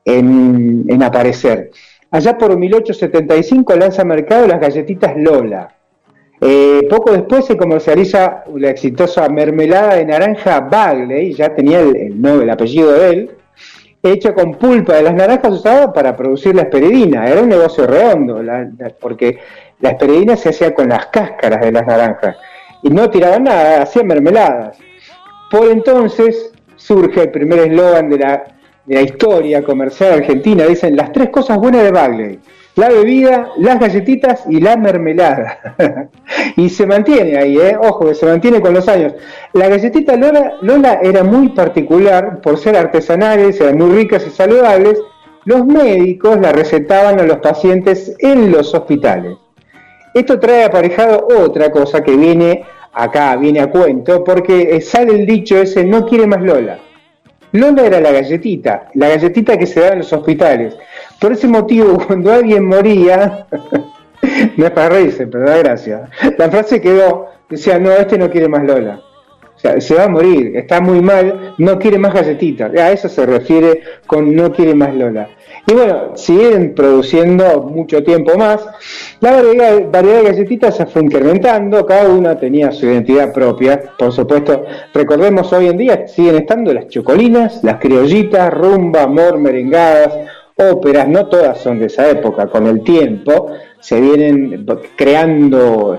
en, en aparecer. Allá por mil ochocientos setenta y cinco lanza al mercado las galletitas Lola. Eh, poco después se comercializa la exitosa mermelada de naranja Bagley, ya tenía el, el, no, el apellido de él, hecha con pulpa de las naranjas usada para producir la Esperidina. Era un negocio redondo, la, la, porque la Esperidina se hacía con las cáscaras de las naranjas y no tiraban nada, hacían mermeladas. Por entonces surge el primer eslogan de la, de la historia comercial argentina. Dicen las tres cosas buenas de Bagley: la bebida, las galletitas y la mermelada. Y se mantiene ahí, ¿eh? Ojo, que se mantiene con los años. La galletita Lola, Lola era muy particular por ser artesanales, eran muy ricas y saludables. Los médicos la recetaban a los pacientes en los hospitales. Esto trae aparejado otra cosa que viene acá, viene a cuento, porque sale el dicho ese: no quiere más Lola. Lola era la galletita, la galletita que se da en los hospitales. Por ese motivo, cuando alguien moría, no es para reírse, pero da gracia, la frase quedó, decía, no, este no quiere más Lola. O sea, se va a morir, está muy mal, no quiere más galletita. A eso se refiere con no quiere más Lola. Y bueno, siguen produciendo mucho tiempo más. La variedad, variedad de galletitas se fue incrementando, cada una tenía su identidad propia, por supuesto. Recordemos, hoy en día siguen estando las chocolinas, las criollitas, rumba, amor, merengadas, óperas. No todas son de esa época, con el tiempo se vienen creando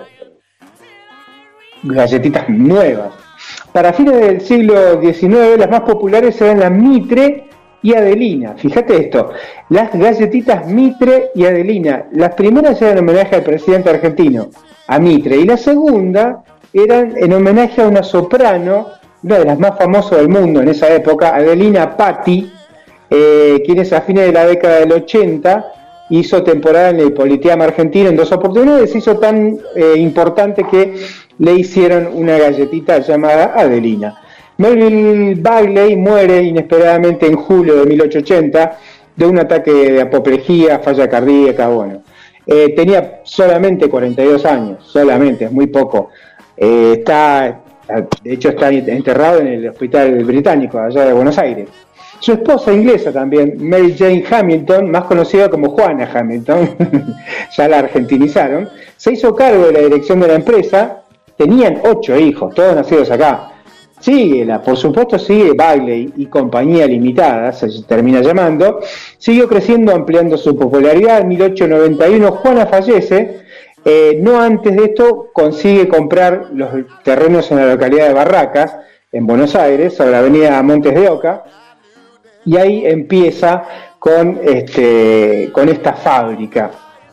galletitas nuevas. Para fines del siglo diecinueve, las más populares eran la Mitre y Adelina. Fíjate esto, las galletitas Mitre y Adelina. Las primeras eran en homenaje al presidente argentino, a Mitre, y la segunda eran en homenaje a una soprano, una de las más famosas del mundo en esa época, Adelina Patti, eh, quien es a fines de la década del ochenta hizo temporada en el Politeama argentino en dos oportunidades, se hizo tan eh, importante que le hicieron una galletita llamada Adelina. Melville Bagley muere inesperadamente en julio de mil ochocientos ochenta de un ataque de apoplejía, falla cardíaca. Bueno, eh, tenía solamente cuarenta y dos años, solamente, es muy poco. Eh, está, de hecho está enterrado en el Hospital Británico, allá de Buenos Aires. Su esposa inglesa también, Mary Jane Hamilton, más conocida como Juana Hamilton, ya la argentinizaron, se hizo cargo de la dirección de la empresa. Tenían ocho hijos, todos nacidos acá. Síguela, por supuesto sigue Bagley y Compañía Limitada, se termina llamando. Siguió creciendo, ampliando su popularidad. En mil ochocientos noventa y uno Juana fallece. Eh, no antes de esto consigue comprar los terrenos en la localidad de Barracas, en Buenos Aires, sobre la avenida Montes de Oca. Y ahí empieza con, este, con esta fábrica.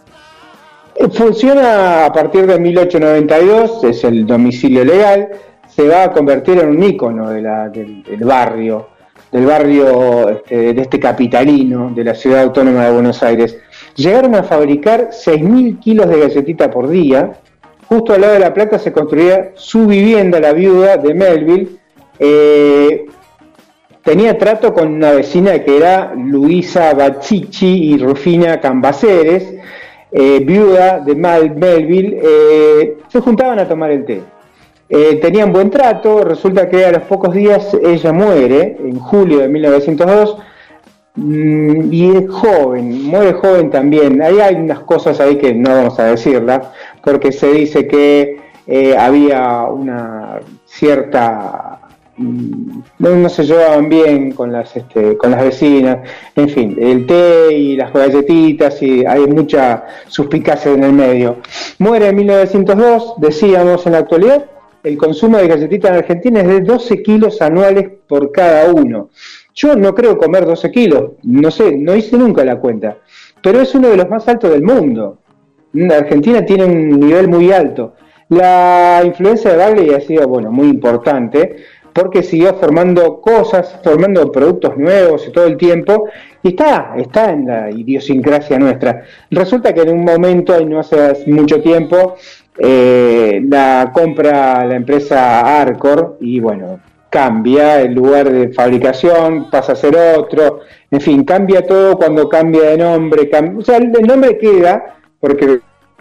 Funciona a partir de mil ochocientos noventa y dos, es el domicilio legal. Se va a convertir en un ícono de la, del, del barrio, del barrio este, de este capitalino de la ciudad autónoma de Buenos Aires. Llegaron a fabricar seis mil kilos de galletita por día. Justo al lado de La Plata se construía su vivienda, la viuda de Melville. Eh, tenía trato con una vecina que era Luisa Bacicci y Rufina Cambaceres, eh, viuda de Mal Melville. Eh, se juntaban a tomar el té. Eh, tenían buen trato. Resulta que a los pocos días ella muere, en julio de mil novecientos dos, mmm, y es joven, muere joven también. Ahí hay unas cosas ahí que no vamos a decirlas, porque se dice que eh, había una cierta... Mmm, no, no se llevaban bien con las, este, con las vecinas, en fin, el té y las galletitas, y hay mucha suspicacia en el medio. Muere en mil novecientos dos, decíamos. En la actualidad el consumo de galletitas en Argentina es de doce kilos anuales por cada uno. Yo no creo comer doce kilos, no sé, no hice nunca la cuenta, pero es uno de los más altos del mundo. Argentina tiene un nivel muy alto. La influencia de Bagley ha sido, bueno, muy importante, porque siguió formando cosas, formando productos nuevos y todo el tiempo, y está, está en la idiosincrasia nuestra. Resulta que en un momento, y no hace mucho tiempo, Eh, la compra la empresa Arcor y bueno, cambia el lugar de fabricación, pasa a ser otro, en fin, cambia todo cuando cambia de nombre, cambia, o sea, el nombre queda porque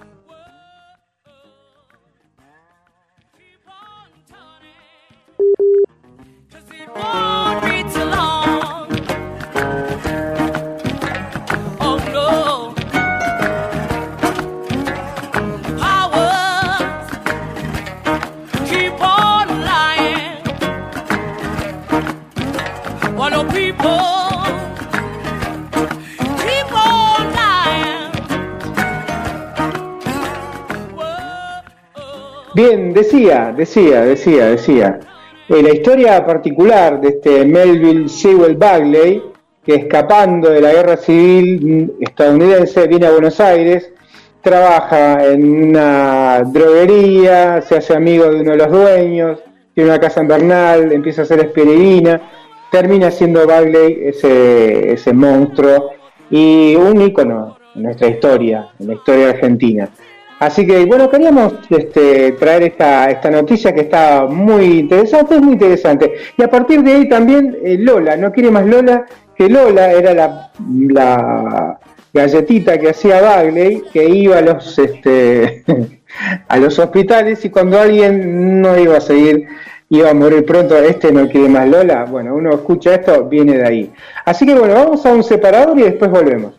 Bien, decía, decía, decía, decía. Eh, la historia particular de este Melville Sewell Bagley, que escapando de la guerra civil estadounidense viene a Buenos Aires, trabaja en una droguería, se hace amigo de uno de los dueños, tiene una casa en Bernal, empieza a hacer aspirina, termina siendo Bagley ese, ese monstruo y un ícono en nuestra historia, en la historia argentina. Así que, bueno, queríamos este, traer esta, esta noticia que está muy interesante, es muy interesante. Y a partir de ahí también eh, Lola, no quiere más Lola, que Lola era la, la galletita que hacía Bagley, que iba a los, este, a los hospitales y cuando alguien no iba a seguir, iba a morir pronto, este no quiere más Lola. Bueno, uno escucha esto, viene de ahí. Así que, bueno, vamos a un separador y después volvemos.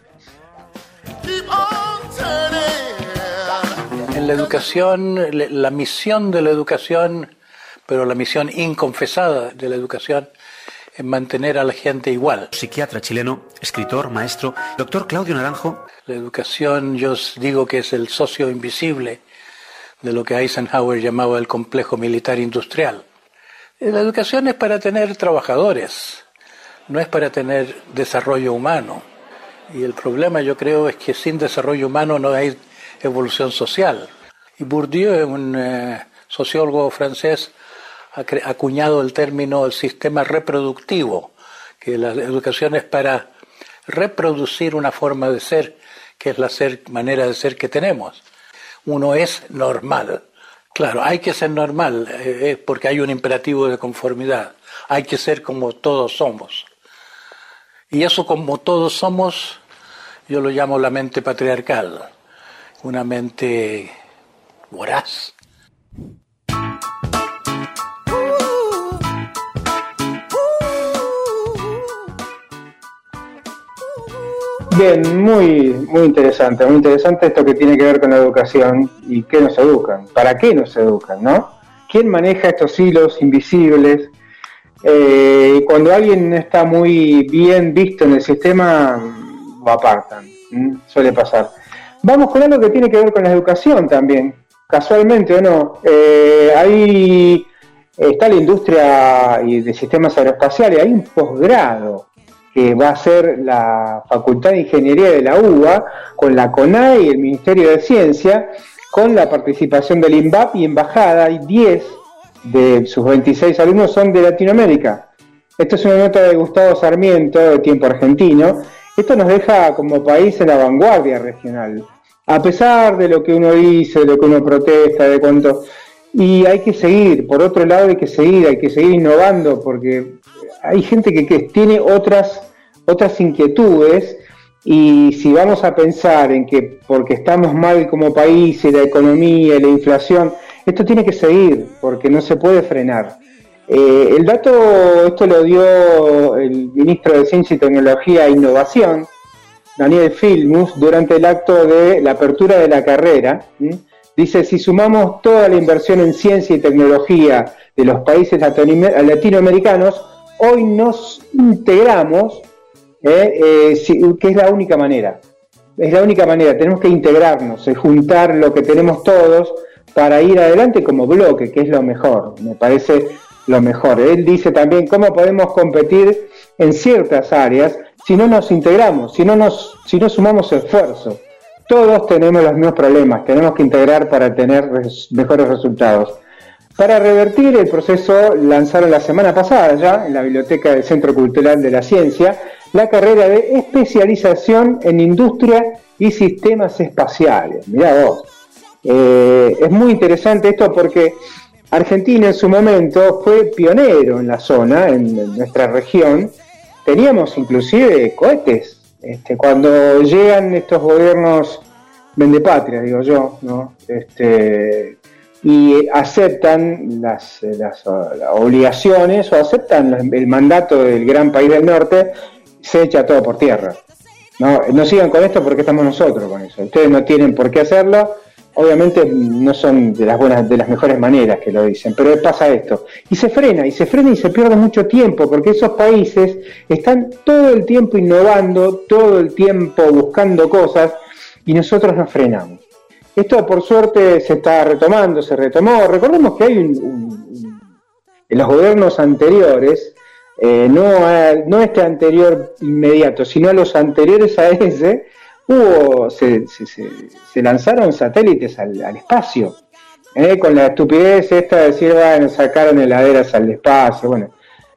En la educación, la misión de la educación, pero la misión inconfesada de la educación, es mantener a la gente igual. Psiquiatra chileno, escritor, maestro, doctor Claudio Naranjo. La educación, yo digo que es el socio invisible de lo que Eisenhower llamaba el complejo militar industrial. La educación es para tener trabajadores, no es para tener desarrollo humano. Y el problema, yo creo, es que sin desarrollo humano no hay evolución social. Y Bourdieu, un eh, sociólogo francés, ha acuñado el término el sistema reproductivo, que la educación es para reproducir una forma de ser, que es la ser, manera de ser que tenemos. Uno es normal. Claro, hay que ser normal, eh, porque hay un imperativo de conformidad. Hay que ser como todos somos. Y eso, como todos somos, yo lo llamo la mente patriarcal. Una mente voraz. Bien, muy, muy interesante, muy interesante esto que tiene que ver con la educación y qué nos educan, para qué nos educan, ¿no? ¿Quién maneja estos hilos invisibles? Eh, cuando alguien no está muy bien visto en el sistema, lo apartan, ¿m? Suele pasar. Vamos con algo que tiene que ver con la educación también, casualmente o no. Eh, ahí está la industria y de sistemas aeroespaciales, hay un posgrado que va a ser la Facultad de Ingeniería de la U B A, con la CONAE y el Ministerio de Ciencia, con la participación del INVAP y Embajada, y diez de sus veintiséis alumnos son de Latinoamérica. Esto es una nota de Gustavo Sarmiento, de Tiempo Argentino. Esto nos deja como país en la vanguardia regional, a pesar de lo que uno dice, de lo que uno protesta, de cuánto... Y hay que seguir, por otro lado hay que seguir, hay que seguir innovando, porque hay gente que, que tiene otras, otras inquietudes, y si vamos a pensar en que porque estamos mal como país y la economía y la inflación, esto tiene que seguir, porque no se puede frenar. Eh, el dato, esto lo dio el ministro de Ciencia y Tecnología e Innovación, Daniel Filmus, durante el acto de la apertura de la carrera. ¿sí? Dice, si sumamos toda la inversión en ciencia y tecnología de los países latinoamericanos, hoy nos integramos, eh, eh, si, que es la única manera. Es la única manera, tenemos que integrarnos, es juntar lo que tenemos todos para ir adelante como bloque, que es lo mejor, me parece lo mejor. Él dice también cómo podemos competir en ciertas áreas si no nos integramos, si no, nos, si no sumamos esfuerzo. Todos tenemos los mismos problemas, tenemos que integrar para tener res, mejores resultados. Para revertir el proceso, lanzaron la semana pasada ya, en la biblioteca del Centro Cultural de la Ciencia, la carrera de especialización en industria y sistemas espaciales. Mirá vos, eh, es muy interesante esto porque Argentina en su momento fue pionero en la zona, en, en nuestra región. Teníamos inclusive cohetes. Este, cuando llegan estos gobiernos vendepatria, digo yo, ¿no? Este, y aceptan las, las, las obligaciones o aceptan el mandato del gran país del norte, se echa todo por tierra. No, no sigan con esto porque estamos nosotros con eso. Ustedes no tienen por qué hacerlo. Obviamente no son de las buenas, de las mejores maneras que lo dicen, pero pasa esto. Y se frena, y se frena y se pierde mucho tiempo, porque esos países están todo el tiempo innovando, todo el tiempo buscando cosas, y nosotros nos frenamos. Esto por suerte se está retomando, se retomó. Recordemos que hay un, un, un en los gobiernos anteriores, eh, no, a, no este anterior inmediato, sino a los anteriores a ese, hubo se, se, se, se lanzaron satélites al, al espacio, ¿eh? Con la estupidez esta de decir, bueno, sacaron heladeras al espacio, bueno,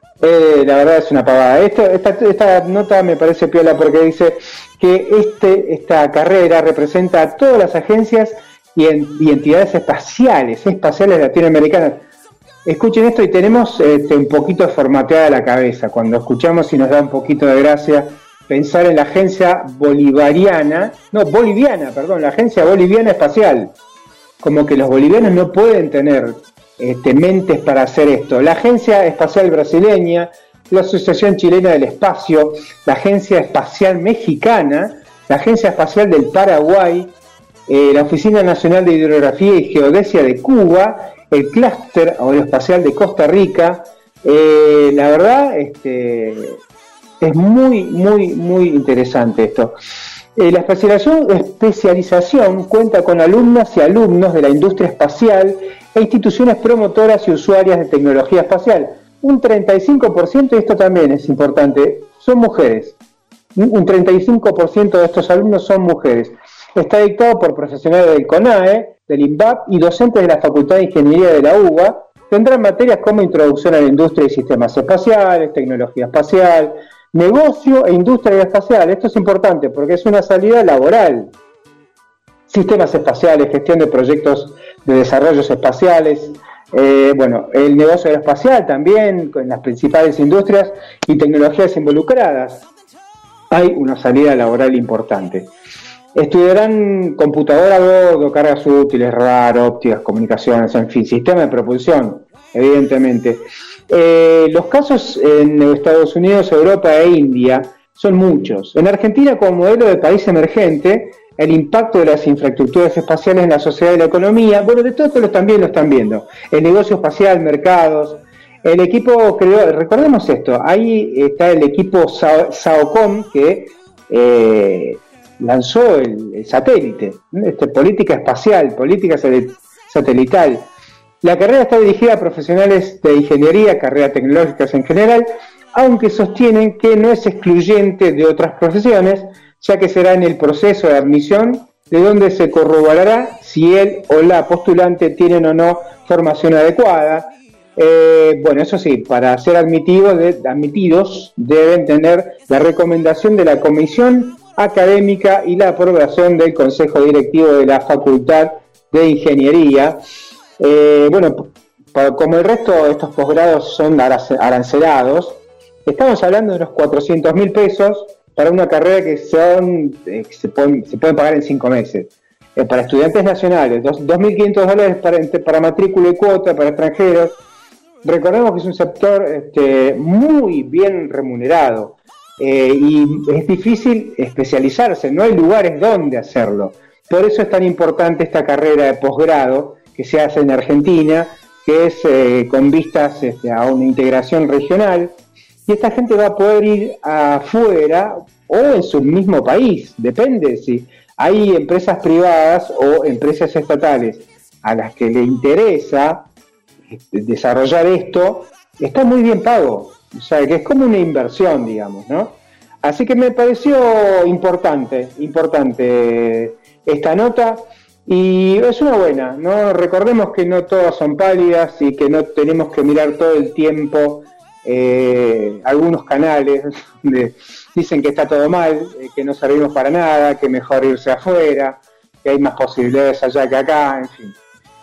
eh, la verdad es una pavada. Esto, esta, esta nota me parece piola porque dice que este, esta carrera representa a todas las agencias y, en, y entidades espaciales, espaciales latinoamericanas. Escuchen esto y tenemos este, un poquito formateada la cabeza cuando escuchamos y nos da un poquito de gracia pensar en la agencia bolivariana, no, boliviana, perdón, la agencia boliviana espacial, como que los bolivianos no pueden tener este, mentes para hacer esto. La agencia espacial brasileña, la Asociación Chilena del Espacio, la agencia espacial mexicana, la agencia espacial del Paraguay, eh, la Oficina Nacional de Hidrografía y Geodesia de Cuba, el clúster aeroespacial de Costa Rica. Eh, la verdad, este es muy, muy, muy interesante esto. Eh, la especialización, especialización cuenta con alumnas y alumnos de la industria espacial e instituciones promotoras y usuarias de tecnología espacial. Un treinta y cinco por ciento, y esto también es importante, son mujeres. Un treinta y cinco por ciento de estos alumnos son mujeres. Está dictado por profesionales del CONAE, del INVAP y docentes de la Facultad de Ingeniería de la U B A. Tendrán materias como introducción a la industria y sistemas espaciales, tecnología espacial, negocio e industria espacial. Esto es importante porque es una salida laboral. Sistemas espaciales, gestión de proyectos de desarrollos espaciales, eh, bueno, el negocio aeroespacial también, con las principales industrias y tecnologías involucradas. Hay una salida laboral importante. Estudiarán computadora a bordo, cargas útiles, radar, ópticas, comunicaciones, en fin, sistema de propulsión, evidentemente. Eh, los casos en Estados Unidos, Europa e India son muchos. En Argentina, como modelo de país emergente, el impacto de las infraestructuras espaciales en la sociedad y la economía, bueno, de todo esto lo también lo están viendo. El negocio espacial, mercados. El equipo creó, recordemos esto, ahí está el equipo SAOCOM que eh, lanzó el, el satélite, este, política espacial, política satelital. La carrera está dirigida a profesionales de ingeniería, carreras tecnológicas en general, aunque sostienen que no es excluyente de otras profesiones, ya que será en el proceso de admisión de donde se corroborará si él o la postulante tienen o no formación adecuada. Eh, bueno, eso sí, para ser admitidos, de, admitidos deben tener la recomendación de la comisión académica y la aprobación del consejo directivo de la Facultad de Ingeniería. Eh, bueno, para, como el resto de estos posgrados son arancelados, estamos hablando de unos cuatrocientos mil pesos para una carrera que son eh, se, pueden, se pueden pagar en cinco meses. Eh, para estudiantes nacionales, dos mil quinientos dólares para, para matrícula y cuota para extranjeros. Recordemos que es un sector este, muy bien remunerado eh, y es difícil especializarse, no hay lugares donde hacerlo. Por eso es tan importante esta carrera de posgrado que se hace en Argentina, que es eh, con vistas este, a una integración regional. Y esta gente va a poder ir afuera o en su mismo país, depende si hay empresas privadas o empresas estatales a las que le interesa desarrollar esto, está muy bien pago, o sea que es como una inversión, digamos, ¿no? Así que me pareció importante, importante esta nota y es una buena, ¿no? Recordemos que no todas son pálidas y que no tenemos que mirar todo el tiempo Eh, algunos canales donde dicen que está todo mal, eh, que no servimos para nada, que mejor irse afuera, que hay más posibilidades allá que acá, en fin.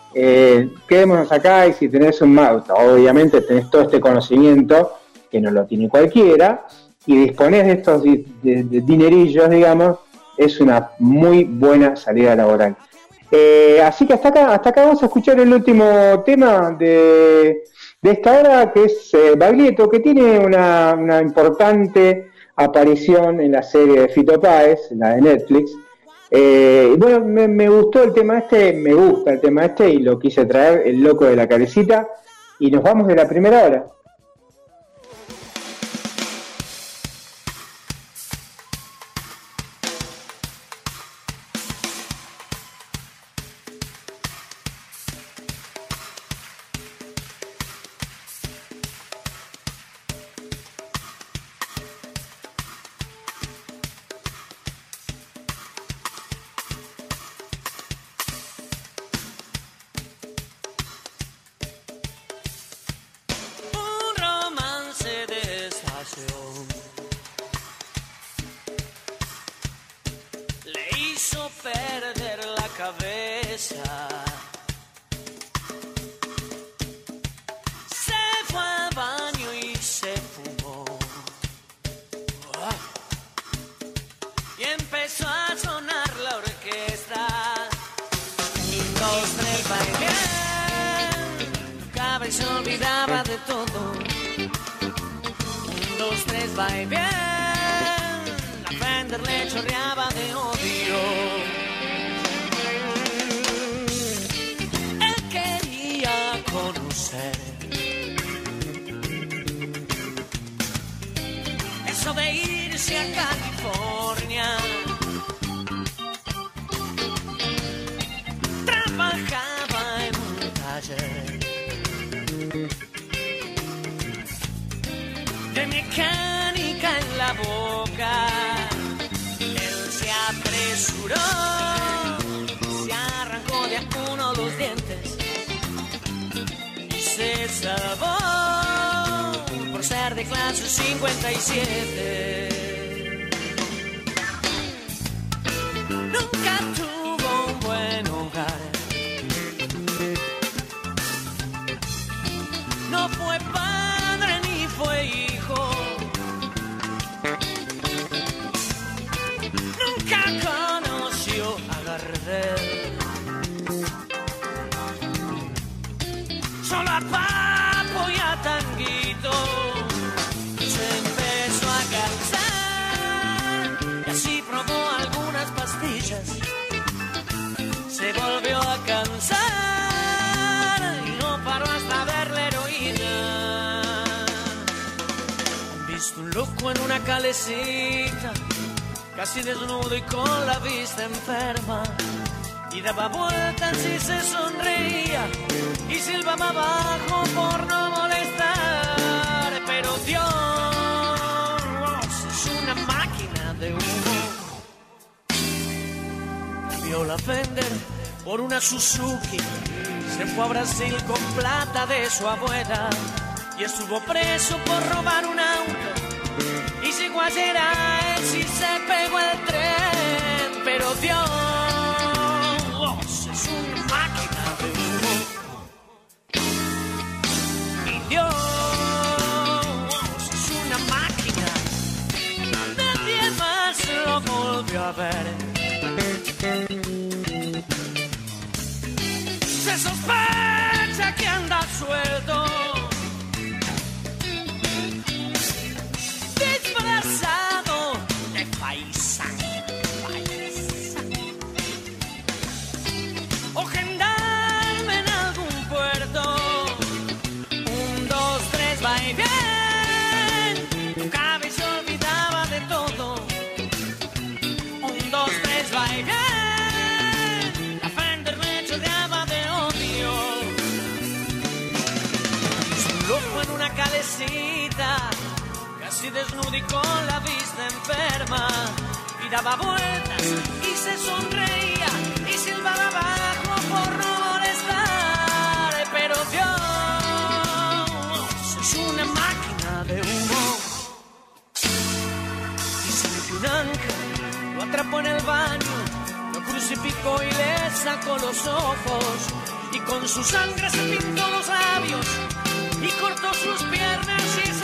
Eh, quedémonos acá y si tenés un auto, obviamente tenés todo este conocimiento, que no lo tiene cualquiera, y disponés de estos di- de, de dinerillos, digamos, es una muy buena salida laboral. Eh, así que hasta acá, hasta acá vamos a escuchar el último tema de... de esta hora, que es eh, Baglietto, que tiene una, una importante aparición en la serie de Fito Páez, la de Netflix. Eh, bueno, me, me gustó el tema este, me gusta el tema este y lo quise traer, El Loco de la Carecita, y nos vamos de la primera hora. Tanguito se empezó a cansar un loco en una calecita, casi desnudo y con la vista enferma, y daba vueltas y se sonreía y silbaba abajo por no molestar. Pero Dios es una máquina de humo. Vio la Fender por una Suzuki, se fue a Brasil con plata de su abuela y estuvo preso por robar un auto. Y llegó ayer a él y se pegó el tren. Pero Dios es una máquina de humo. Y Dios es una máquina. Nadie más lo volvió a ver. Se sospecha que anda suelto, disfrazado de paisano, paisano, o gendarme en algún puerto. Un, dos, tres, va y bien, nunca se olvidaba de todo. Un, dos, tres, va y bien. Loco en una calecita, casi desnudo y con la vista enferma, y daba vueltas y se sonreía y silbaba abajo por no molestar. Pero Dios es una máquina de humo. Dice que un ángel lo atrapó en el baño, lo crucificó y le sacó los ojos, y con su sangre se pintó los labios y cortó sus piernas y